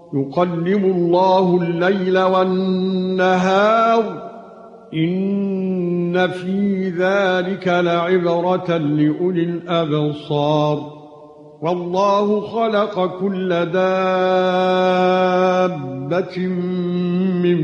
يقلب الله الليل والنهار إن في ذلك لعبرة لأولي الأبصار والله خلق كل دابة من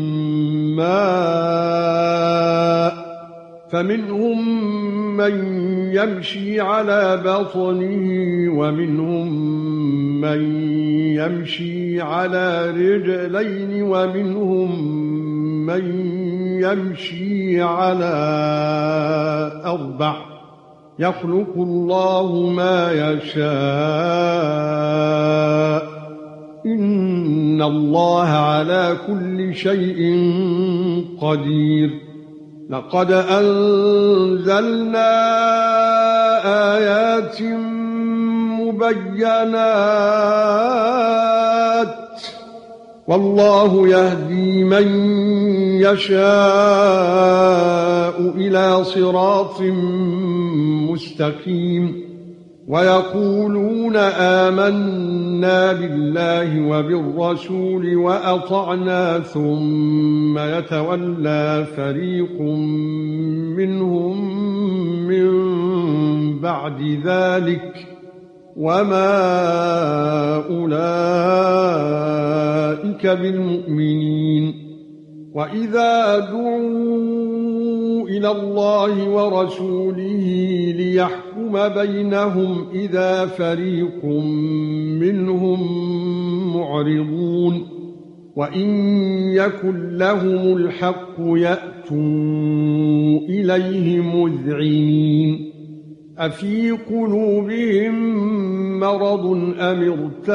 ماء فمنهم من يمشي على بطنه ومنهم من يمشي على رجلين ومنهم من يمشي على أربع يخلق الله ما يشاء إن الله على كل شيء قدير لقد أنزلنا آيات مبينات والله يهدي من يشاء إلى صراط مستقيم ويقولون آمنا بالله وبالرسول وأطعنا ثم يتولى فريق منهم من بعد ذلك وما أولئك بالمؤمنين وإذا دعوا إلى الله ورسوله ليحكم بينهم إذا فريق منهم معرضون وإن يكن لهم الحق يأتوا إليه مذعنين أفي قلوبهم مرض أم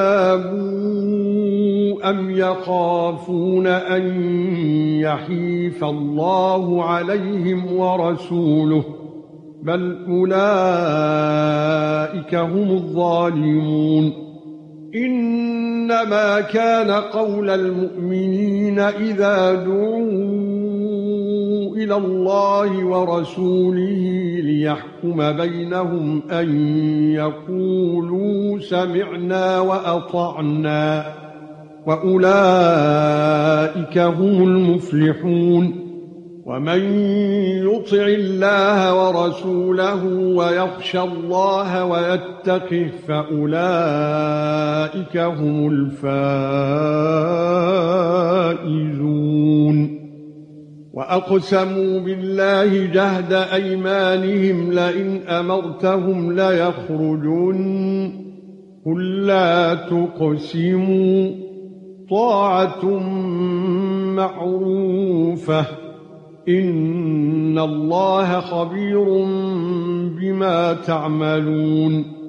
ارتابوا أم يخافون أن يحيف الله عليهم ورسوله بل أولئك هم الظالمون إنما كان قول المؤمنين إذا دعوا إلى الله ورسوله ليحكم بينهم أن يقولوا سمعنا وأطعنا وأولئك هم المفلحون ومن يطع الله ورسوله ويخشى الله ويتقه فأولئك هم الفائزون وأقسموا بالله جهد أيمانهم لئن أمرتهم ليخرجون قل لا تقسموا طاعة معروفة إن الله خبير بما تعملون